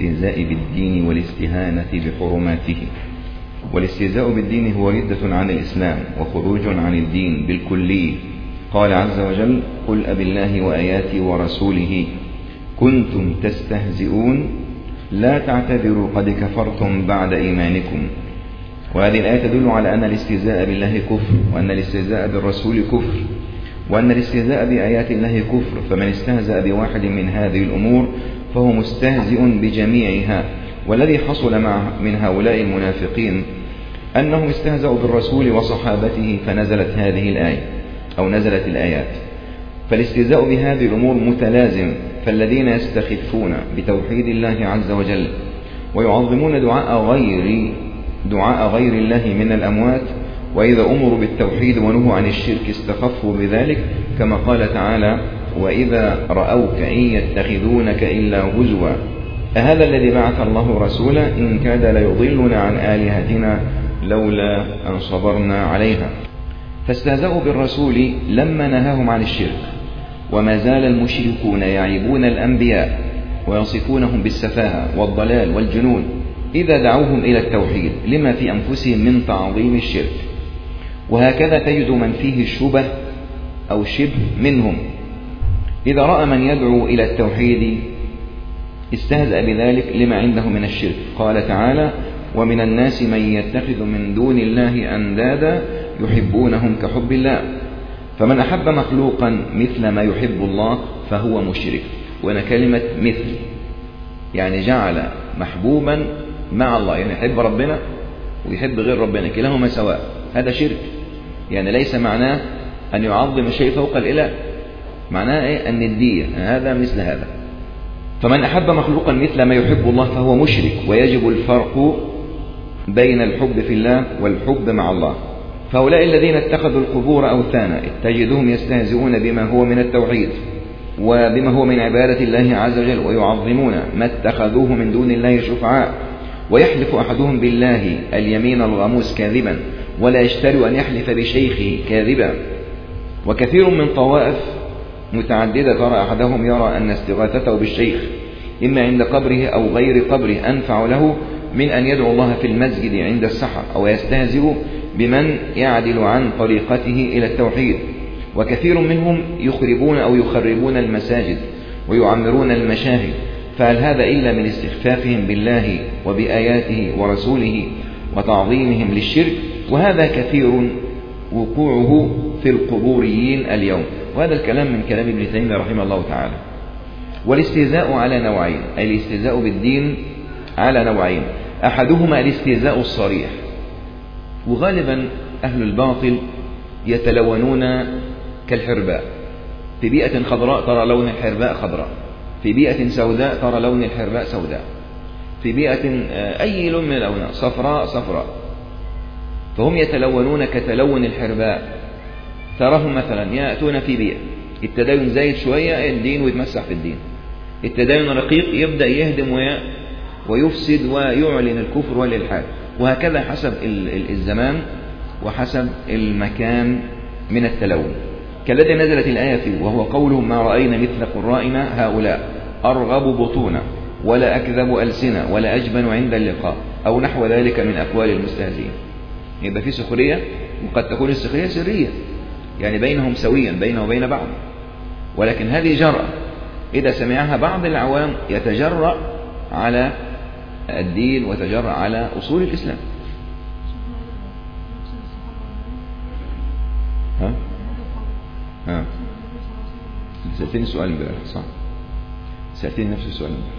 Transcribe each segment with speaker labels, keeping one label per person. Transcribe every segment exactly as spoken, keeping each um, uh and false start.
Speaker 1: الاستهزاء بالدين والاستهانة بحرماته. والاستهزاء بالدين هو ردة عن الإسلام وخروج عن الدين بالكلي. قال عز وجل: قل أبالله وآياته ورسوله كنتم تستهزئون لا تعتذروا قد كفرتم بعد إيمانكم. وهذه الآية تدل على أن الاستهزاء بالله كفر، وأن الاستهزاء بالرسول كفر، وأن الاستهزاء بآيات الله كفر. فمن استهزأ بواحد من هذه الأمور فهو مستهزئ بجميعها. والذي حصل مع من هؤلاء المنافقين أنهم استهزأوا بالرسول وصحابته فنزلت هذه الآية أو نزلت الآيات. فالاستهزاء بهذه الأمور متلازم. فالذين يستخفون بتوحيد الله عز وجل ويعظمون دعاء غير دعاء غير الله من الأموات، وإذا أمروا بالتوحيد ونهوا عن الشرك استخفوا بذلك، كما قال تعالى: وإذا رأوك إن يتخذونك إلا هزوا أهذا الذي بعث الله رسولا إن كاد ليضلنا عن آلهتنا لولا أن صبرنا عليها. فاستهزأوا بالرسول لما نهاهم عن الشرك. وما زال المشركون يعيبون الأنبياء ويصفونهم بالسفاهة والضلال والجنون إذا دعوهم إلى التوحيد لما في أنفسهم من تعظيم الشرك. وهكذا تجد من فيه الشبه أو شبه منهم إذا رأى من يدعو إلى التوحيد استهزأ بذلك لما عنده من الشرك. قال تعالى: ومن الناس من يتخذ من دون الله أندادا يحبونهم كحب الله. فمن أحب مخلوقا مثل ما يحب الله فهو مشرك. وأنا كلمة مثل يعني جعل محبوبا مع الله، يعني يحب ربنا ويحب غير ربنا كلاهما سواء، هذا شرك. يعني ليس معناه أن يعظم الشيء فوق الإله، معناه إيه؟ أن الدية هذا مثل هذا. فمن أحب مخلوقا مثل ما يحب الله فهو مشرك. ويجب الفرق بين الحب في الله والحب مع الله. فهؤلاء الذين اتخذوا القبور أوثانا تجدهم يستهزئون بما هو من التوحيد وبما هو من عبادة الله عز وجل، ويعظمون ما اتخذوه من دون الله شفعاء. ويحلف أحدهم بالله اليمين الغموس كاذبا ولا يشتري أن يحلف بشيخه كاذبا. وكثير من طوائف متعددة ترى أحدهم يرى أن استغاثته بالشيخ إما عند قبره أو غير قبره أنفع له من أن يدعو الله في المسجد عند السحر، أو يستهزئ بمن يعدل عن طريقته إلى التوحيد. وكثير منهم يخربون أو يخربون المساجد ويعمرون المشاهد. فهل هذا إلا من استخفافهم بالله وبآياته ورسوله وتعظيمهم للشرك؟ وهذا كثير وقوعه في القبوريين اليوم. وهذا الكلام من كلام ابن تيمية رحمه الله تعالى. والاستهزاء على نوعين، أي الاستهزاء بالدين على نوعين. أحدهما الاستهزاء الصريح، وغالبا أهل الباطل يتلونون كالحرباء. في بيئة خضراء ترى لون الحرباء خضراء، في بيئة سوداء ترى لون الحرباء سوداء، في بيئة أي لون من الألوان صفراء صفراء. فهم يتلونون كتلون الحرباء. تراهم مثلا يأتون في بيئة التدين زايد شوية الدين ويتمسح في الدين، التدين رقيق يبدأ يهدم ويفسد ويعلن الكفر والإلحاد. وهكذا حسب الزمان وحسب المكان من التلون. كالذي نزلت الآية فيه وهو قولهم: ما رأينا مثل قرائنا هؤلاء أرغب بطونا ولا أكذب ألسنا ولا أجبن عند اللقاء، أو نحو ذلك من أقوال المستهزئين. يبقى في سخرية، وقد تكون السخرية سرية يعني بينهم سويا بينه وبين بعض، ولكن هذه جرأة إذا سمعها بعض العوام يتجرأ على الدين وتجرأ على أصول الإسلام. ها؟ ها؟ سألتني السؤال امبارح صح؟ سألتني نفس السؤال امبارح.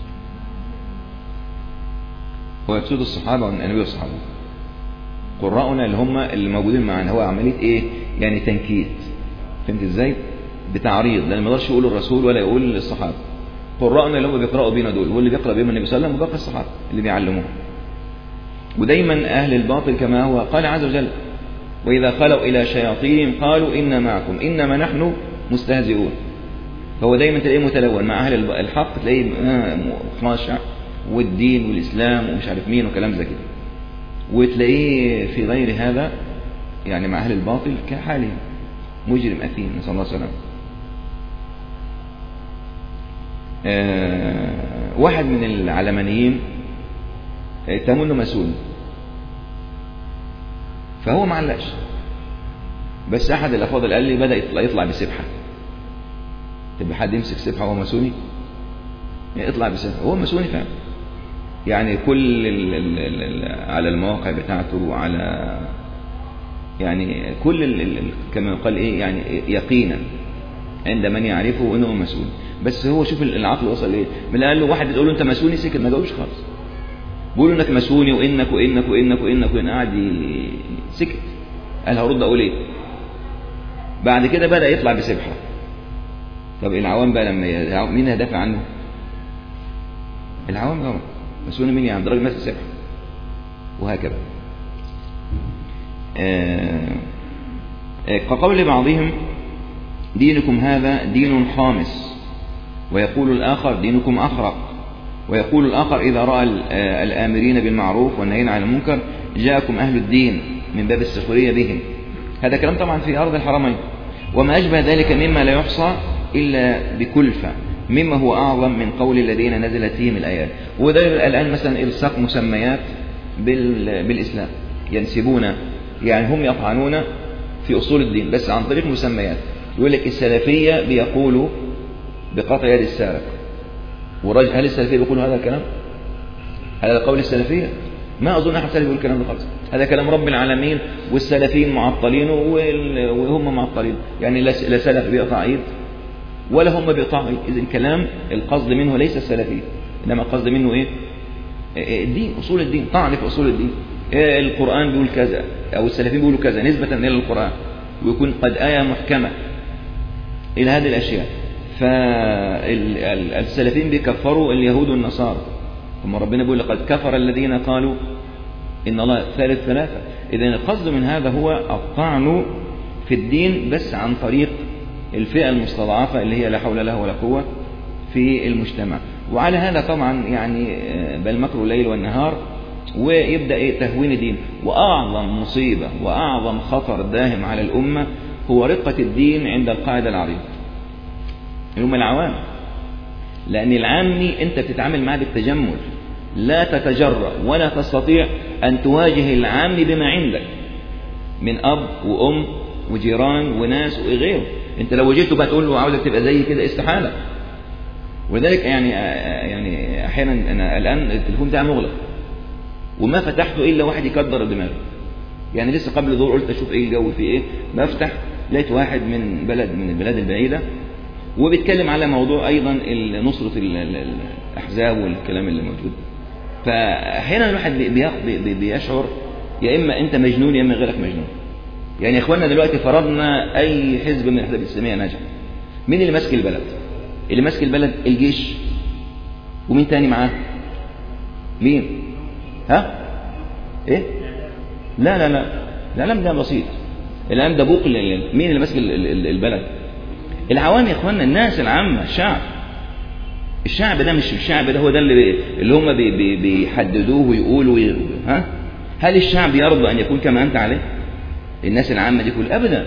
Speaker 1: هو يقصد الصحابة والنبي والصحابة. قراءنا اللي هم اللي موجودين معنا هو عملية ايه؟ يعني تنكيت. فهمت ازاي؟ بتعريض، لأن ما يقدرش يقول الرسول ولا يقول للصحابة. قراءنا اللي هم بيقرأوا بينا دول، واللي بيقرأ بيهم النبي صلى الله عليه وسلم وباقي الصحابة اللي بيعلموه. ودايما أهل الباطل كما هو قال عز وجل: وإذا خلوا إلى شياطينهم قالوا إنا معكم إنما نحن مستهزئون. فهو دايما تلاقيه متلون مع أهل الحق، تلاقيه خاشع والدين والإسلام ومش عارف مين وكلام زي كده. وتلاقيه في غير هذا يعني مع أهل الباطل كحاله مجرم أثيم، نسأل الله السلامة. آه واحد من العلمانيين اتهموا انه ماسوني، فهو ما علقش، بس احد الافاضل قال لي بدا يطلع, يطلع بسبحه. تبقى حد يمسك سبحه وهو ماسوني؟ يعني اطلع بسبحه، هو ماسوني فعلا. يعني كل ال ال ال على المواقع بتاعته وعلى يعني كل ال ال كما يقال ايه يعني يقينا عند من يعرفه انه ماسوني. بس هو شوف العقل وصل ايه، من قال له واحد تقول له انت ماسوني سكت، ما جاوبش خالص. بيقولوا انك ماسوني وانك وانك وانك وانك وإن قاعد سكت. قال هرد اقول ايه؟ بعد كده بدا يطلع بسبحه. طب العوام بقى لما مين هيدافع عنه؟ العوام طبعا. ماسوني مين يعني؟ راجل ماسك سبحه. وهكذا. آه آه كقول بعضهم دينكم هذا دين خامس، ويقول الآخر دينكم أخرق، ويقول الآخر إذا رأى الآمرين بالمعروف والنهيين عن المنكر جاءكم أهل الدين من باب السخرية بهم. هذا كلام طبعا في أرض الحرمين. وما أشبه ذلك مما لا يحصى إلا بكلفة مما هو أعظم من قول الذين نزلت فيهم الآيات. وده الآن مثلا إلصاق مسميات بالإسلام، ينسبون يعني هم يطعنون في أصول الدين بس عن طريق مسميات. يقول لك السلفية بيقولوا بقطع يد السارق، ورجل هل السلفية بيقولوا هذا الكلام؟ هذا قول السلفية؟ ما أظن أحد سلفي يقول الكلام ده خالص. هذا كلام رب العالمين، والسلفيين معطلين وهم معطلين. يعني لا سلف بيقطع ايد ولا هم بيقطعوا ايد. إذن كلام القصد منه ليس السلفية، إنما القصد منه إيه؟ الدين، أصول الدين، طعن في أصول الدين. القرآن بيقول كذا أو السلفيين بيقولوا كذا نسبة إلى القرآن، ويكون قد آية محكمة إلى هذه الأشياء. فالسلفيين بيكفروا اليهود والنصارى، ثم ربنا بيقول لقد كفر الذين قالوا إن الله ثالث ثلاثة. إذن القصد من هذا هو الطعن في الدين بس عن طريق الفئة المستضعفة اللي هي لا حول لها ولا قوة في المجتمع. وعلى هذا طبعا يعني بل مكر الليل والنهار، ويبدأ إيه تهوين الدين. وأعظم مصيبة وأعظم خطر داهم على الأمة هو رقة الدين عند القاعدة العريضة اللي هم العوام. لأن العامي أنت بتتعامل معه بالتجمل، لا تتجرأ ولا تستطيع أن تواجه العام بما عندك من أب وأم وجيران وناس وغيره. أنت لو وجدته بقى تقول له عاوزك تبقى زي كده، استحالة. ولذلك يعني يعني أحيانا أنا الآن التليفون بتاعي مغلق وما فتحته إلا واحد يكدر دماغي. يعني لسه قبل دور قلت أشوف إيه الجو فيه إيه، بفتح لقيت واحد من بلد من البلاد البعيدة وبيتكلم على موضوع أيضا نصرة الأحزاب والكلام اللي موجود. فأحيانا الواحد بيشعر يا إما أنت مجنون يا إما غيرك مجنون. يعني يا إخواننا دلوقتي فرضنا أي حزب من الأحزاب الإسلامية نجح، مين اللي ماسك البلد؟ اللي ماسك البلد الجيش، ومين تاني معاه؟ مين؟ ها؟ إيه؟ لا لا لا لا لا ده بسيط. الآن ده بوق مين اللي ماسك البلد؟ العوام يا إخواننا، الناس العامة، الشعب. الشعب ده مش الشعب ده هو ده اللي اللي هم بي بي بيحددوه ويقولوا ها؟ هل الشعب يرضى أن يكون كما أنت عليه؟ الناس العامة دي كل أبدا.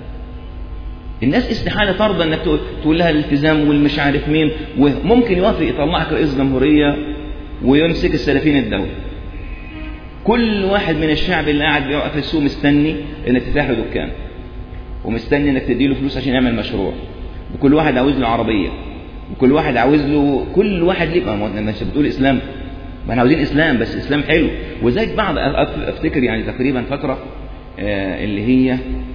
Speaker 1: الناس استحالة ترضى أنك تقول لها الالتزام والمش عارف مين، وممكن يوافق يطلعك رئيس جمهورية ويمسك السلفيين الدولة. كل واحد من الشعب اللي قاعد بيقف في السوق مستني انك تفتح له دكان، ومستني انك تديله فلوس عشان يعمل مشروع، وكل واحد عاوز له عربية، وكل واحد عاوز له كل واحد ليه. ما انت بتقول اسلام، ما احنا عاوزين اسلام بس اسلام حلو. وزيك بعض افتكر يعني تقريبا فترة آه اللي هي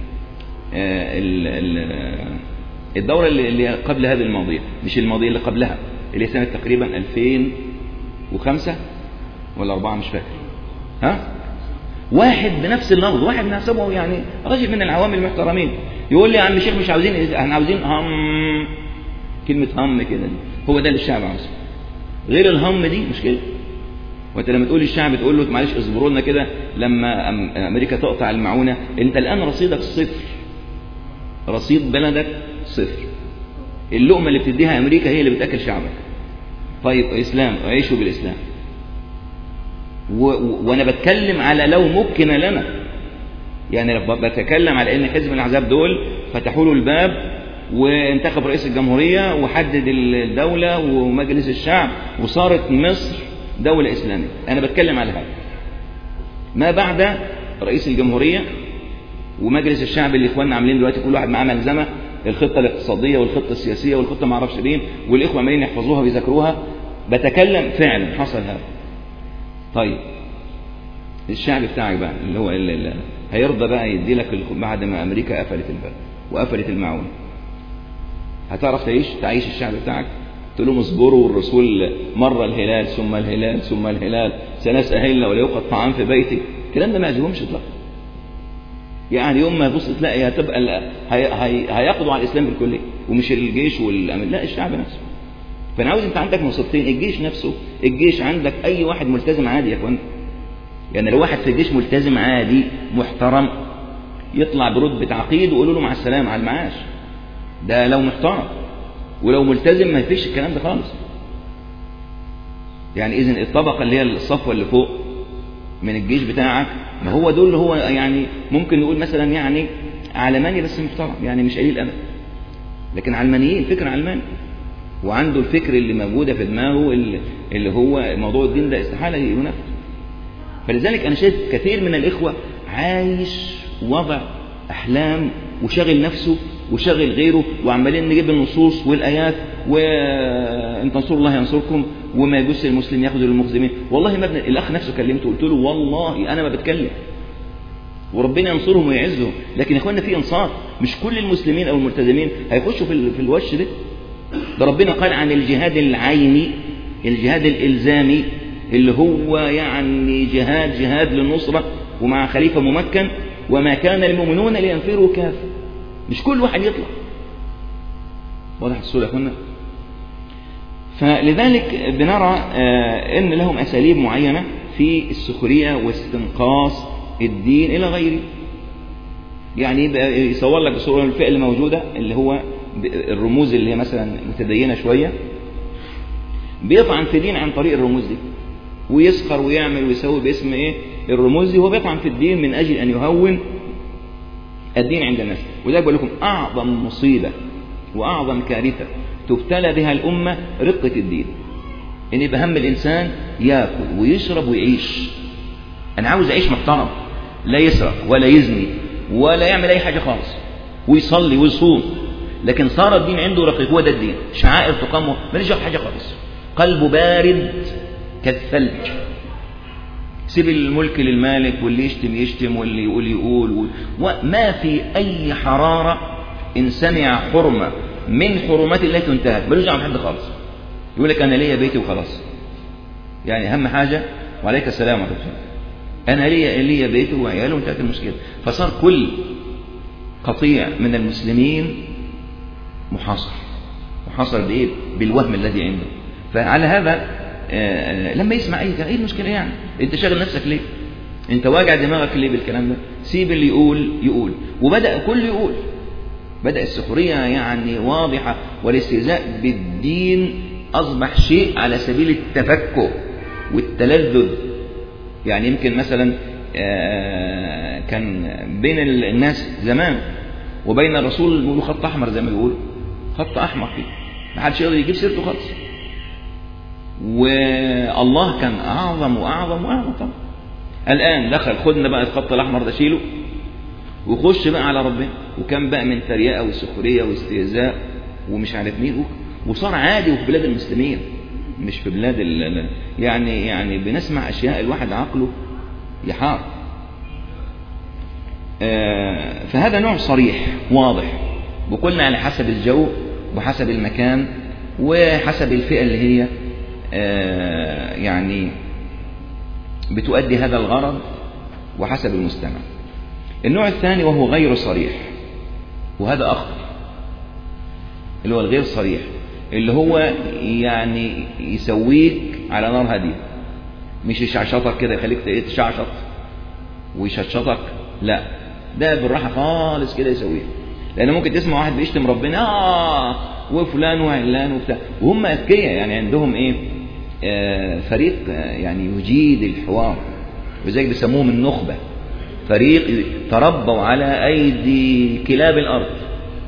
Speaker 1: آه الدورة اللي قبل هذه الماضية، مش الماضية اللي قبلها، اللي هي سنة تقريبا ألفين وخمسة ولا أربعة مش فاكر. ها؟ واحد بنفس اللفظ، واحد نحسبه يعني رجل من العوام المحترمين، يقول لي يا عم الشيخ مش عاوزين، احنا عاوزين هم. كلمة هم كده دي هو ده اللي الشعب عاوزه. غير الهم دي مشكلة. وانت لما تقول للشعب تقول له معلش اصبروا لنا كده لما امريكا تقطع المعونة، انت الان رصيدك صفر، رصيد بلدك صفر. اللقمة اللي بتديها امريكا هي اللي بتاكل شعبك. طيب اسلام، عيشوا بالاسلام. و... وانا بتكلم على لو ممكن لنا، يعني بتكلم على ان حزب الاحزاب دول فتحوا له الباب وانتخب رئيس الجمهورية وحدد الدولة ومجلس الشعب وصارت مصر دولة إسلامية. أنا بتكلم على هذا. ما بعد رئيس الجمهورية ومجلس الشعب اللي إخواننا عاملين دلوقتي كل واحد معاه ملزمة، الخطة الاقتصادية والخطة السياسية والخطة ما اعرفش مين، والإخوة عمالين يحفظوها ويذاكروها. بتكلم فعلا حصل هذا. طيب الشعب بتاعك بقى اللي هو اللي اللي هيرضى بقى يدي لك بعد ما أمريكا قفلت البلد وقفلت المعون، هتعرف تعيش تعيش الشعب بتاعك؟ تقول لهم اصبروا والرسول مر الهلال ثم الهلال ثم الهلال ثلاث أهلة ولا يوقد طعام في بيتي. الكلام ده ما يعجبهمش اطلاقا. يعني يوم ما تبص تلاقي هتبقى هي هي هيقضوا على الإسلام بالكلية، ومش الجيش والأمن، لا الشعب نفسه. فأنا عاوز أنت عندك مصيبتين، الجيش نفسه، الجيش عندك أي واحد ملتزم عادي يا اخوان، يعني لو واحد في الجيش ملتزم عادي محترم يطلع برتبة عقيد ويقولوا له مع السلامة على المعاش، ده لو محترم. ولو ملتزم ما فيش الكلام ده خالص. يعني إذن الطبقة اللي هي الصفوة اللي فوق من الجيش بتاعك، ما هو دول اللي هو يعني ممكن نقول مثلا يعني علماني بس محترم، يعني مش قليل أبدا، لكن علمانيين، فكر علماني وعنده الفكر اللي موجودة في دماغه اللي هو موضوع الدين ده استحالة ينفذ. فلذلك أنا شايف كثير من الإخوة عايش وضع أحلام وشغل نفسه وشغل غيره، وعمالين نجيب النصوص والآيات وإن تنصروا الله ينصركم وما يجوز المسلم ياخذ المخزمين. والله ما ابن الأخ نفسه كلمته قلت له والله أنا ما بتكلم وربنا ينصرهم ويعزهم، لكن يا إخواننا في إنصار، مش كل المسلمين أو الملتزمين هيخشوا في في الوش ده. ده ربنا قال عن الجهاد العيني، الجهاد الإلزامي اللي هو يعني جهاد جهاد للنصرة ومع خليفة ممكن، وما كان المؤمنون لينفروا كافة، مش كل واحد يطلع. واضح الصورة يا أخوانا؟ فلذلك بنرى أن لهم أساليب معينة في السخرية واستنقاص الدين إلى غيره. يعني يصور لك بصورة الفئة اللي موجودة اللي هو الرموز اللي هي مثلا متدينة شوية، بيطعن في الدين عن طريق الرموز دي، ويسخر ويعمل ويسوي باسم ايه الرموز دي. هو بيطعن في الدين من أجل أن يهون الدين عند الناس. وذلك بقول لكم أعظم مصيبة وأعظم كارثة تبتلى بها الأمة رقة الدين، إن يبقى هم الإنسان يأكل ويشرب ويعيش. أنا عاوز أعيش محترم، لا يسرق ولا يزني ولا يعمل أي حاجة خالص، ويصلي ويصوم، لكن صار الدين عنده رقيق. هو ده الدين، شعائر تقام، ماليش دعوة حاجة خالص، قلبه بارد كالثلج. سيب الملك للمالك، واللي يشتم يشتم واللي يقول يقول، وما في أي حرارة. إن سمع حرمة من حرمات الله تنتهك، مالوش دعوة بحد خالص. يقول لك أنا ليا بيتي وخلاص، يعني أهم حاجة وعليك السلام عليكم، أنا ليا ليا بيتي وعياله وانتهت المشكلة. فصار كل قطيع من المسلمين محاصر، محاصر بإيه؟ بالوهم الذي عنده. فعلى هذا آه لما يسمع أي ايه المشكلة؟ يعني أنت شاغل نفسك ليه؟ أنت واجع دماغك ليه بالكلام ده؟ سيب اللي يقول يقول. وبدأ كل يقول، بدأ السخرية يعني واضحة، والاستهزاء بالدين أصبح شيء على سبيل التفكه والتلذذ. يعني يمكن مثلا آه كان بين الناس زمان وبين الرسول بيقولوا خط أحمر، زي ما بيقولوا خط أحمر فيه ما حدش يقدر يجيب سيرته خالص. والله كان أعظم وأعظم وأعظم طبعا. الآن دخل خدنا بقى الخط الأحمر ده شيله وخش بقى على ربنا، وكان بقى من تريقة وسخرية واستهزاء ومش عارف مين، وصار عادي وفي بلاد المسلمين مش في بلاد ال يعني يعني بنسمع أشياء الواحد عقله يحار. آه فهذا نوع صريح واضح، وقلنا على حسب الجو وحسب المكان وحسب الفئة اللي هي آه يعني بتؤدي هذا الغرض وحسب المستمع. النوع الثاني وهو غير صريح، وهذا أخطر، اللي هو الغير صريح، اللي هو يعني يسويك على نار هادية، مش يشعشطك كده يخليك تشعشط ويششطك، لا ده بالراحة خالص كده يسويك. لأن ممكن تسمع واحد بيشتم ربنا آه وفلان وعلان وبتاع، وهم أذكياء يعني عندهم إيه آه فريق آه يعني يجيد الحوار، وزيك بيسموهم النخبة، فريق تربوا على أيدي كلاب الأرض،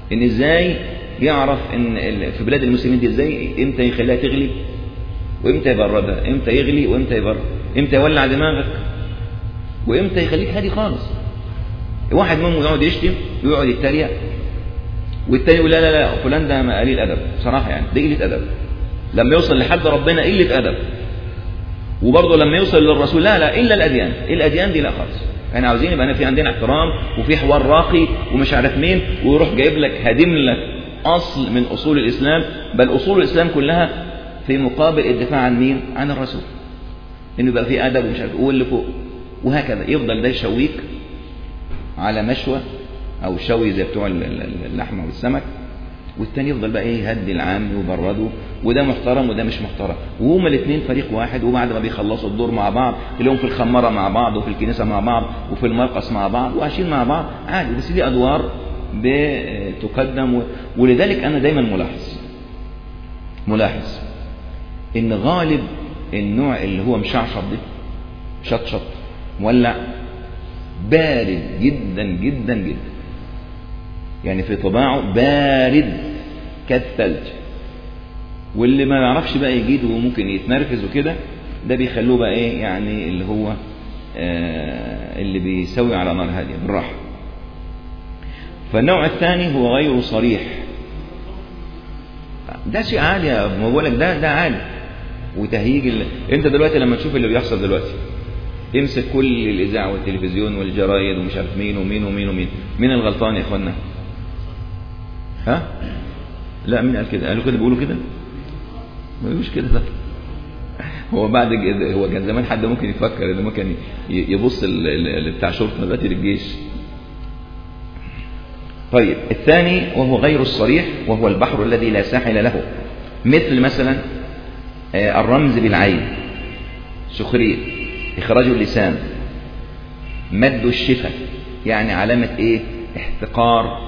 Speaker 1: إن إزاي يعرف إن في بلاد المسلمين دي إزاي إمتى يخليها تغلي وإمتى يبردها، إمتى يغلي وإمتى يبرد، إمتى يولع دماغك وإمتى يخليك هادي خالص. واحد منهم يقعد يشتم ويقعد يتريق، والتاني يقول لا لا لا فلان ده قليل أدب بصراحة، يعني ده قلة أدب. لما يوصل لحد ربنا قلة أدب، وبرضه لما يوصل للرسول لا لا إلا الأديان، الأديان دي لا خالص. احنا عاوزين يبقى في عندنا احترام وفي حوار راقي ومش عارف مين، ويروح جايب لك هادم لك أصل من أصول الإسلام، بل أصول الإسلام كلها في مقابل الدفاع عن مين؟ عن الرسول. إنه يبقى في أدب ومش عارف واللي فوق، وهكذا يفضل ده يشويك على مشوى أو شوي زي بتوع اللحمة والسمك، والتاني يفضل بقى ايه يهدي العام ويبرده، وده محترم وده مش محترم، وهما الاثنين فريق واحد. وبعد ما بيخلصوا الدور مع بعض تلاقيهم في الخمارة مع بعض وفي الكنيسة مع بعض وفي المرقص مع بعض وعايشين مع بعض عادي، بس دي أدوار بتقدم. ولذلك أنا دايما ملاحظ ملاحظ إن غالب النوع اللي هو مشعشط ده شطشط مولع بارد جدا جدا جدا، يعني في طباعه بارد كالثلج، واللي ما يعرفش بقى يجيد وممكن يتنرفز وكده ده بيخلوه بقى ايه يعني اللي هو آه اللي بيسوي على نار هاديه بالراحه. فالنوع الثاني هو غير صريح، ده شيء عادي ما بقولك، ده ده عادي وتهيج ال... انت دلوقتي لما تشوف اللي بيحصل دلوقتي امسك كل الاذاعه والتلفزيون والجرايد ومش عارف مين ومين ومين ومين، مين الغلطان يا اخوانا؟ ها؟ لا مين قال كده؟ قالوا كده بيقولوا كده؟ ما بيقولوش كده. ده هو بعد هو كان زمان حد ممكن يفكر انه ممكن يبص ال بتاع شرطه دلوقتي للجيش. طيب الثاني وهو غير الصريح وهو البحر الذي لا ساحل له، مثل مثلا الرمز بالعين، سخرية، إخراج اللسان، مد الشفة، يعني علامة إيه؟ احتقار،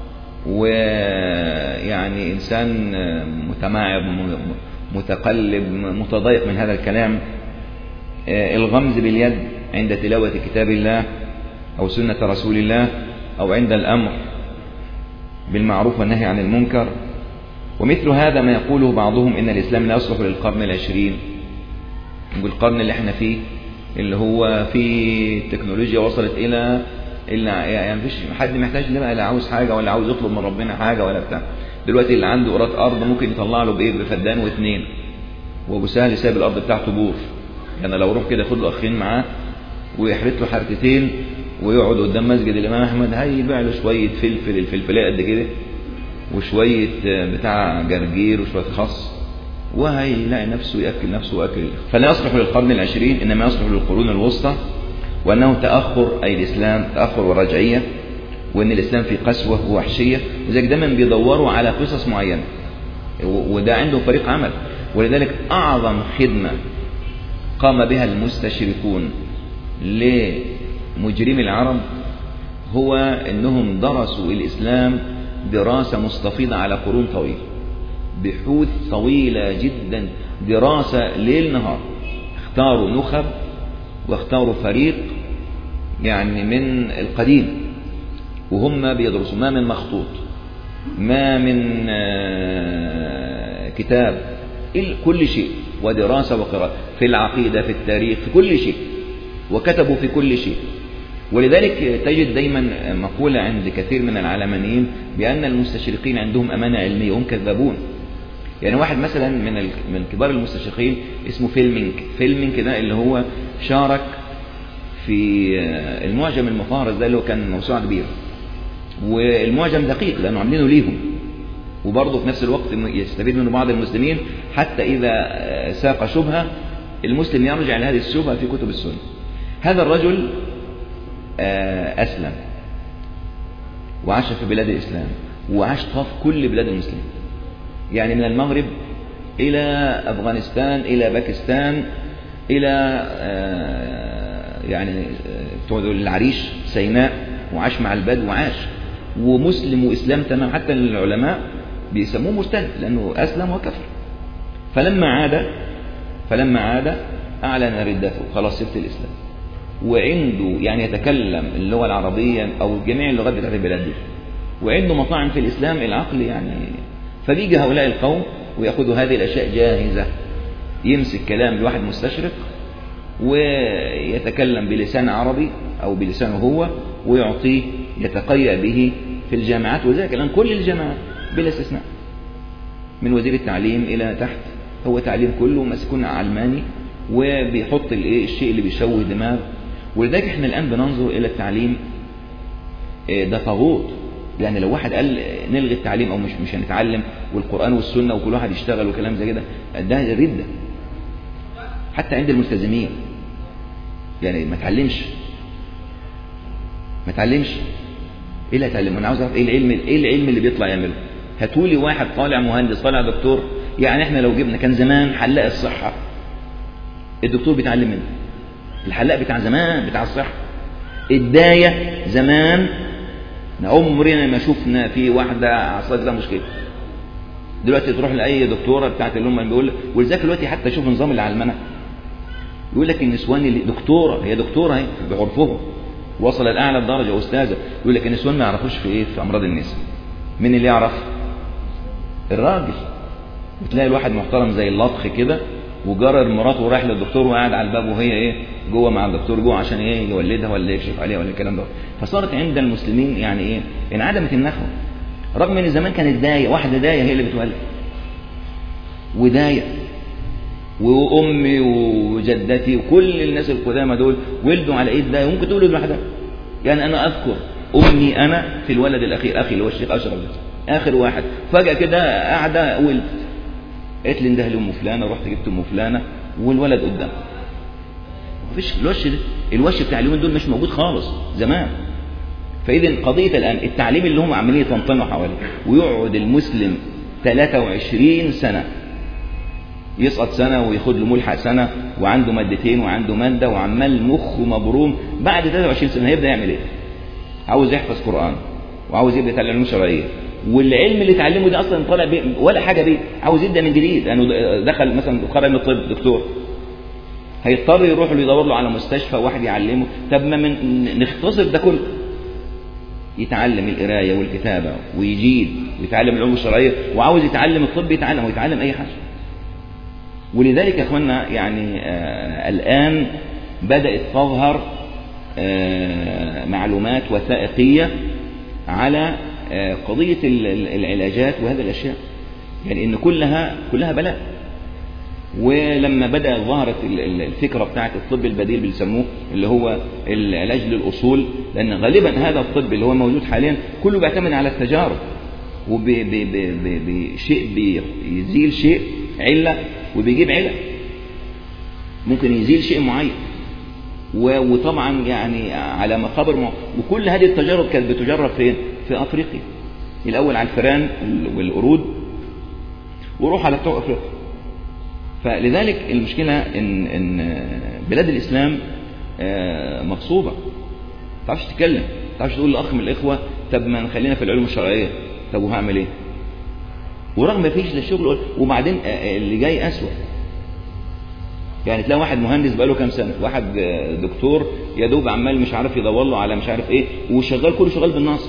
Speaker 1: ويعني إنسان متماعب متقلب متضايق من هذا الكلام. الغمز باليد عند تلاوة كتاب الله أو سنة رسول الله أو عند الأمر بالمعروف والنهي عن المنكر. ومثل هذا ما يقوله بعضهم إن الإسلام لا يصلح للقرن العشرين، نقول القرن اللي احنا فيه اللي هو فيه التكنولوجيا وصلت إلى إلا يعني مفيش حد محتاج لبقى لا عاوز حاجة ولا عاوز يطلب من ربنا حاجة ولا بتاع. دلوقتي اللي عنده قرات أرض ممكن يطلع له بإيه؟ بفدان واثنين، وأبو سهل ساب الأرض بتاعته بور. يعني لو روح كده ياخد له أخين معاه ويحرت له حرتين ويقعد قدام مسجد الإمام أحمد، هيبيع له شوية فلفل، الفلفلاء قد كده، وشوية بتاع جرجير وشوية خص، وهيلاقي نفسه يأكل نفسه وأكل. فلا يصلح للقرن العشرين، إنما يصلح للقرون الوسطى، وأنه تأخر أي الإسلام تأخر ورجعية، وأن الإسلام في قسوة ووحشية، وذلك دايما بيدوروا على قصص معينة، وده عنده فريق عمل. ولذلك أعظم خدمة قام بها المستشرقون لمجرمي العرب هو أنهم درسوا الإسلام دراسة مستفيضة على قرون طويلة، بحوث طويلة جدا، دراسة ليل نهار. اختاروا نخب واختاروا فريق يعني من القديم، وهم بيدرسوا ما من مخطوط، ما من كتاب، كل شيء، ودراسة وقراءة في العقيدة في التاريخ في كل شيء، وكتبوا في كل شيء. ولذلك تجد دايما مقولة عند كثير من العلمانيين بأن المستشرقين عندهم أمانة علمية، هم كذابون. يعني واحد مثلا من من كبار المستشرقين اسمه فيلمينك، فيلمينك ده اللي هو شارك في المعجم المفارس ده اللي هو كان موسوعة كبيرة، والمعجم دقيق لأنه عاملينه ليهم، وبرضه في نفس الوقت يستفيد منه بعض المسلمين، حتى إذا ساق شبهة المسلم يرجع لهذه الشبهة في كتب السنة. هذا الرجل أسلم وعاش في بلاد الإسلام، وعاش طاف كل بلاد المسلمين، يعني من المغرب إلى أفغانستان إلى باكستان إلى يعني العريش سيناء، وعاش مع البدو، وعاش ومسلم وإسلام تمام، حتى العلماء بيسموه مرتد لأنه أسلم وكفر. فلما عاد فلما عاد أعلن ردته، خلاص سبت الإسلام، وعنده يعني يتكلم اللغة العربية أو جميع اللغات بتاعت البلاد دي، وعنده مطاعم في الإسلام العقل يعني. فبيجي هؤلاء القوم ويأخذوا هذه الأشياء جاهزة، يمسك كلام لواحد مستشرق ويتكلم بلسان عربي أو بلسانه هو ويعطيه يتقيأ به في الجامعات. وذلك الآن كل الجامعات بلا استثناء من وزير التعليم إلى تحت هو تعليم كله مسكون علماني، وبيحط الشيء اللي بيشوه دماغ. ولذلك احنا الآن بننظر إلى التعليم ده طاغوت. يعني لو واحد قال نلغي التعليم أو مش مش هنتعلم والقرآن والسنة وكل واحد يشتغل وكلام زي كده، ده ردة حتى عند الملتزمين. يعني ما تعلمش ما تعلمش ايه اللي هتعلمه؟ انا عاوز اعرف ايه العلم ايه العلم اللي بيطلع يعمله. هاتولي واحد طالع مهندس طالع دكتور. يعني احنا لو جبنا كان زمان حلاق الصحة الدكتور بيتعلم منه، الحلاق بتاع زمان بتاع الصحة. الداية زمان عمرنا ما شفنا في واحدة عصاك ده مشكلة. دلوقتي تروح لأي دكتورة بتاعت اللي هم بيقول. ولذلك دلوقتي حتى شوف نظام العلمنة يقول لك النسوان اللي دكتورة هي دكتورة هي بعرفهم وصل الأعلى الدرجة أستاذة، يقول لك النسوان ما يعرفوش في إيه في أمراض النساء. مين اللي يعرف؟ الراجل. وتلاقي الواحد محترم زي اللطخ كده وجرر مراته ورايح للدكتور وقاعد على الباب وهي ايه جوه مع الدكتور جوه عشان ايه يولدها ولا يكشف عليها ولا الكلام ده. فصارت عند المسلمين يعني ايه انعدمت النخوه، رغم ان زمان كانت دايه واحده دايه هي اللي بتولد. ودايه وامي وجدتي وكل الناس القدامى دول ولدوا على ايد دايه، ممكن تولد لوحدها. يعني انا اذكر امي انا في الولد الاخير اخي اللي هو الشيخ اشرف اخر واحد، فجاه كده قاعده ولد قالت لي انده لام فلانه، رحت جبت ام فلانه والولد قدام. مفيش الوش ده، الوش بتاع اليومين دول مش موجود خالص زمان. فاذا قضيه الان التعليم اللي هم عمالين يطنطنوا حواليه، ويقعد المسلم ثلاثة وعشرين سنه يسقط سنه وياخد له ملحق سنه وعنده مادتين وعنده ماده وعمال مخه مبروم. بعد ثلاثة وعشرين سنه هيبدا يعمل ايه؟ عاوز يحفظ قران وعاوز يبدا يتعلم علوم شرعيه، والعلم اللي اتعلمه ده اصلا طالع بيه ولا حاجه بيه، عاوز يبدا من جديد لانه يعني دخل مثلا قرأ من الطب دكتور، هيضطر يروح له يدور له على مستشفى واحد يعلمه. طب ما من نختصر ده كله، يتعلم القرايه والكتابه ويجيد ويتعلم العلوم الشرعيه، وعاوز يتعلم الطب يتعلم ويتعلم اي حاجه. ولذلك يا اخوانا يعني آه الان بدات تظهر آه معلومات وثائقيه على قضية العلاجات وهذه الأشياء، يعني إن كلها كلها بلاء. ولما بدأ ظهرت الفكرة بتاعت الطب البديل بيسموه اللي هو العلاج للأصول، لأن غالبا هذا الطب اللي هو موجود حاليا كله بيعتمد على التجارب، وبشيء بيزيل شيء علة وبيجيب علة، ممكن يزيل شيء معين. وطبعا يعني على مخابر، وكل هذه التجارب كانت بتجرب فين؟ في أفريقيا. الأول على الفئران والقرود وروح على بتوع أفريقيا. فلذلك المشكلة إن, إن بلاد الإسلام مغصوبة، ما تعرفش تتكلم، ما تعرفش تقول لأخ من الإخوة طب ما نخلينا في العلوم الشرعية، طب وهعمل إيه؟ ورغم ما فيش للشغل. وبعدين اللي جاي أسوأ، يعني تلاقي واحد مهندس بقاله كام سنة، واحد دكتور يا دوب عمال مش عارف يدور له على مش عارف ايه، وشغال كله شغال بالنصب،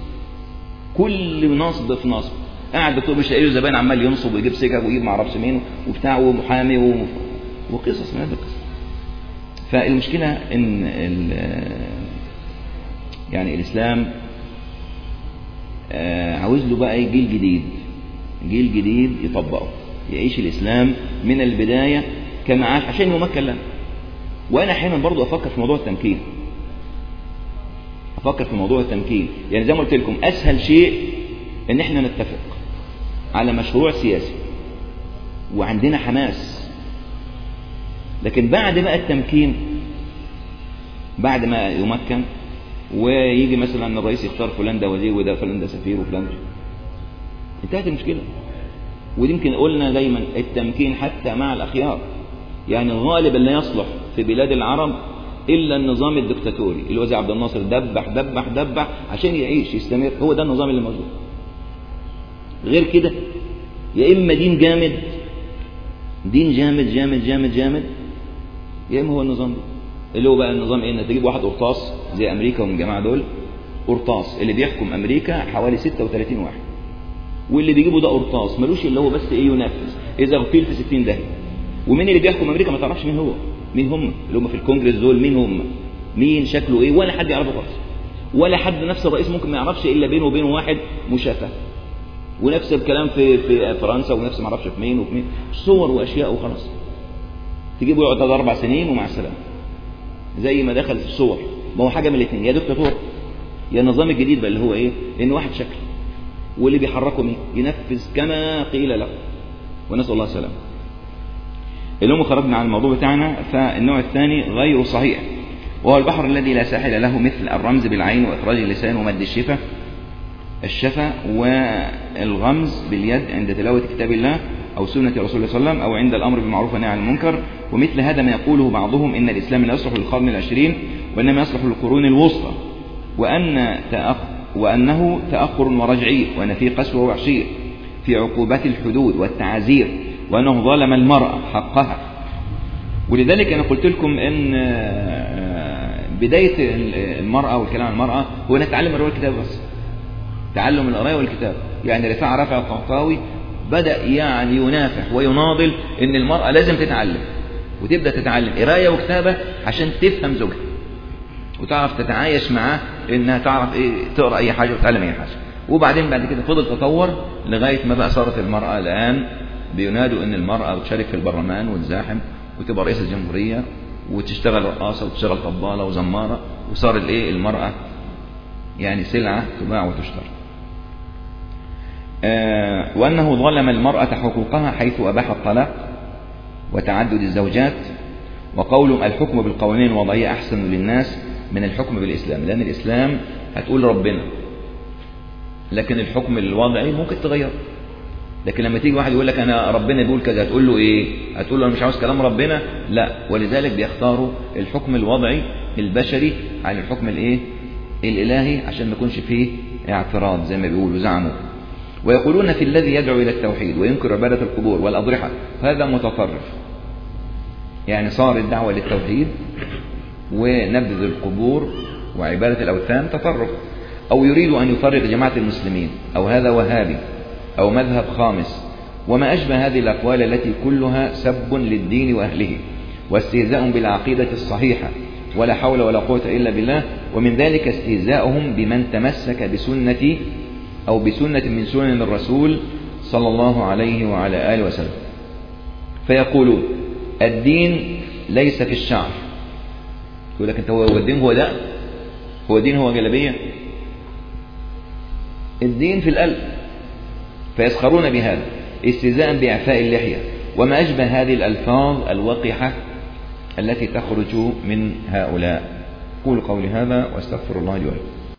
Speaker 1: كل نصب في نصب. قاعد دكتور مش لاقي له زبائن، عمال ينصب ويجيب سكك ويجيب ما اعرفش مين وبتاع ومحامي و... وقصص من هذه القصص. فالمشكلة ان ال... يعني الاسلام عاوز له بقى جيل جديد، جيل جديد يطبقه، يعيش الاسلام من البداية كما عاش عشان يمكن لنا. وانا احيانا برضو افكر في موضوع التمكين، افكر في موضوع التمكين. يعني زي ما قلت لكم اسهل شيء ان احنا نتفق على مشروع سياسي وعندنا حماس، لكن بعد بقى التمكين، بعد ما يمكن ويجي مثلا الرئيس يختار فلان ده وزير وده فلان ده سفير وفلان ده، انتهت المشكلة. ودي يمكن قلنا دايما التمكين حتى مع الاخيار، يعني غالبا لا يصلح في بلاد العرب الا النظام الدكتاتوري اللي هو زي عبد الناصر، دبح دبح دبح عشان يعيش يستمر، هو ده النظام اللي موجود. غير كده يا اما دين جامد، دين جامد جامد جامد جامد، يا اما هو النظام ده اللي هو بقى النظام ايه، انك تجيب واحد قرطاس زي امريكا ومن الجماعه دول
Speaker 2: قرطاس. اللي بيحكم أمريكا حوالي ستة وثلاثين واحد، واللي بيجيبوا ده قرطاس ملوش إلا هو بس إيه ينفذ، إذا غفيل في ستين داهية. ومين اللي بيحكم أمريكا ما تعرفش مين هو، مين هم اللي هم في الكونجرس دول، مين هم، مين شكله إيه، ولا حد يعرفه خالص، ولا حد نفس الرئيس ممكن ما يعرفش إلا بينه وبينه واحد مشافه. ونفس الكلام في في فرنسا، ونفس ما اعرفش في مين وفي مين، صور واشياء وخلاص. تجيبه يقعد اربع سنين ومع السلامه، زي ما دخل في الصور. ما هو حاجه من الاثنين، يا دكتاتور يا النظام الجديد بقى اللي هو ايه، ان واحد شكل واللي بيحركه مين ينفذ كما قيل له، ونسال الله السلامه. اليوم خرجنا عن الموضوع بتاعنا. فالنوع الثاني غير صحيح، وهو البحر الذي لا ساحل له، مثل الرمز بالعين واخراج اللسان ومد الشفه الشفا والغمز باليد عند تلاوة كتاب الله أو سنة رسول الله صلى الله عليه وسلم، أو عند الأمر بالمعروف والنهي عن المنكر. ومثل هذا ما يقوله بعضهم إن الإسلام لا يصلح للقرن العشرين وإنما يصلح للقرون الوسطى، وأن تأخ وأنه تأخر ورجعي، وأن فيه قسوة ووحشية في عقوبات الحدود والتعازير، وأنه ظلم المرأة حقها. ولذلك أنا قلت لكم إن بداية المرأة والكلام عن المرأة هو نتعلم الرواية الكتاب بس، تعلم القراءة والكتاب. يعني رفاعة رافع القحطاوي بدأ يعني ينافح ويناضل إن المرأة لازم تتعلم، وتبدأ تتعلم قراءة وكتابة عشان تفهم زوجها وتعرف تتعايش معاه، إنها تعرف إيه تقرأ أي حاجة وتتعلم أي حاجة. وبعدين بعد كده فضل تطور لغاية ما بقى صارت المرأة الآن بينادوا إن المرأة بتشارك في البرلمان وتزاحم وتبقى رئيس الجمهورية وتشتغل رقاصة وتشتغل طبالة وزمارة، وصار الإيه المرأة يعني سلعة تباع وتشترى. آه وأنه ظلم المرأة حقوقها حيث أباح الطلاق وتعدد الزوجات، وقول الحكم بالقوانين الوضعية أحسن للناس من الحكم بالإسلام، لأن الإسلام هتقول ربنا، لكن الحكم الوضعي ممكن تغير. لكن لما تيجي واحد يقول لك أنا ربنا بيقول كذا، هتقول له إيه؟ هتقول له أنا مش عاوز كلام ربنا؟ لا. ولذلك بيختاروا الحكم الوضعي البشري على الحكم الإيه؟ الإلهي، عشان ما يكونش فيه اعتراض زي ما بيقولوا زعموا. ويقولون في الذي يدعو إلى التوحيد وينكر عبادة القبور والأضرحة هذا متطرف. يعني صار الدعوة للتوحيد ونبذ القبور وعبادة الأوثان تطرف، أو يريد أن يفرق جماعة المسلمين، أو هذا وهابي، أو مذهب خامس، وما أشبه هذه الأقوال التي كلها سب للدين وأهله واستهزاء بالعقيدة الصحيحة، ولا حول ولا قوة إلا بالله. ومن ذلك استهزاؤهم بمن تمسك بسنة أو بسنة من سنن الرسول صلى الله عليه وعلى آله وسلم، فيقولون الدين ليس في الشعر. يقول لك أنت هو الدين هو ده، هو الدين هو جلبية، الدين في القلب. فيسخرون بهذا استهزاء بإعفاء اللحية وما أشبه هذه الألفاظ الوقحة التي تخرج من هؤلاء. قولوا قولي هذا واستغفر الله لي ولكم.